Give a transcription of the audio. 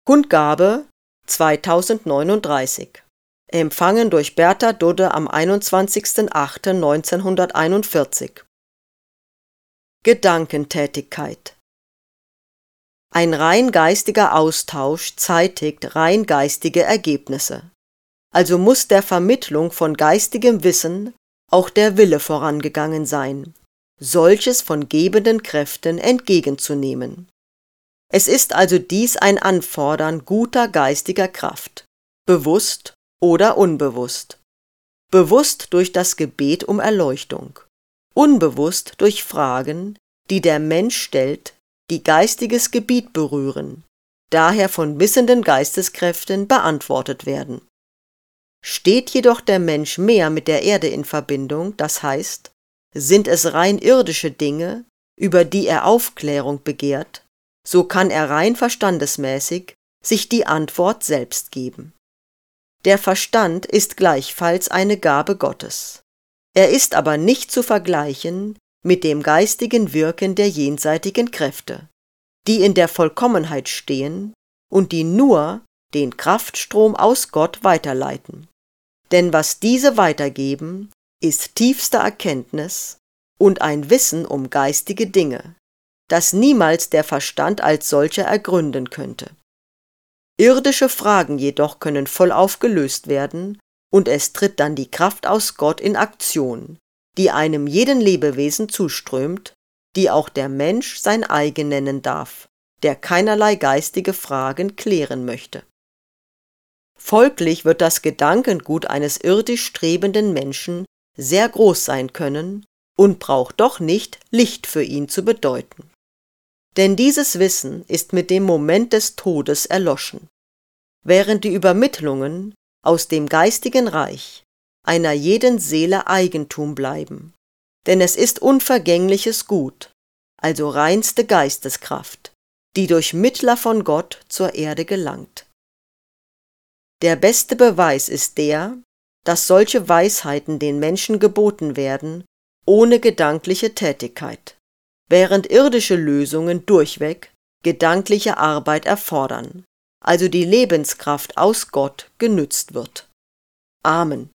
Kundgabe 2039. Empfangen durch Bertha Dudde am 21.08.1941. Gedankentätigkeit. Ein rein geistiger Austausch zeitigt rein geistige Ergebnisse. Also muss der Vermittlung von geistigem Wissen auch der Wille vorangegangen sein, solches von gebenden Kräften entgegenzunehmen. Es ist also dies ein Anfordern guter geistiger Kraft, bewusst oder unbewusst. Bewusst durch das Gebet um Erleuchtung, unbewusst durch Fragen, die der Mensch stellt, die geistiges Gebiet berühren, daher von wissenden Geisteskräften beantwortet werden. Steht jedoch der Mensch mehr mit der Erde in Verbindung, das heißt, sind es rein irdische Dinge, über die er Aufklärung begehrt, so kann er rein verstandesmäßig sich die Antwort selbst geben. Der Verstand ist gleichfalls eine Gabe Gottes. Er ist aber nicht zu vergleichen mit dem geistigen Wirken der jenseitigen Kräfte, die in der Vollkommenheit stehen und die nur den Kraftstrom aus Gott weiterleiten. Denn was diese weitergeben, ist tiefste Erkenntnis und ein Wissen um geistige Dinge, das niemals der Verstand als solcher ergründen könnte. Irdische Fragen jedoch können vollauf gelöst werden, und es tritt dann die Kraft aus Gott in Aktion, die einem jeden Lebewesen zuströmt, die auch der Mensch sein eigen nennen darf, der keinerlei geistige Fragen klären möchte. Folglich wird das Gedankengut eines irdisch strebenden Menschen sehr groß sein können und braucht doch nicht Licht für ihn zu bedeuten. Denn dieses Wissen ist mit dem Moment des Todes erloschen, während die Übermittlungen aus dem geistigen Reich einer jeden Seele Eigentum bleiben, denn es ist unvergängliches Gut, also reinste Geisteskraft, die durch Mittler von Gott zur Erde gelangt. Der beste Beweis ist der, dass solche Weisheiten den Menschen geboten werden, ohne gedankliche Tätigkeit, während irdische Lösungen durchweg gedankliche Arbeit erfordern, also die Lebenskraft aus Gott genützt wird. Amen.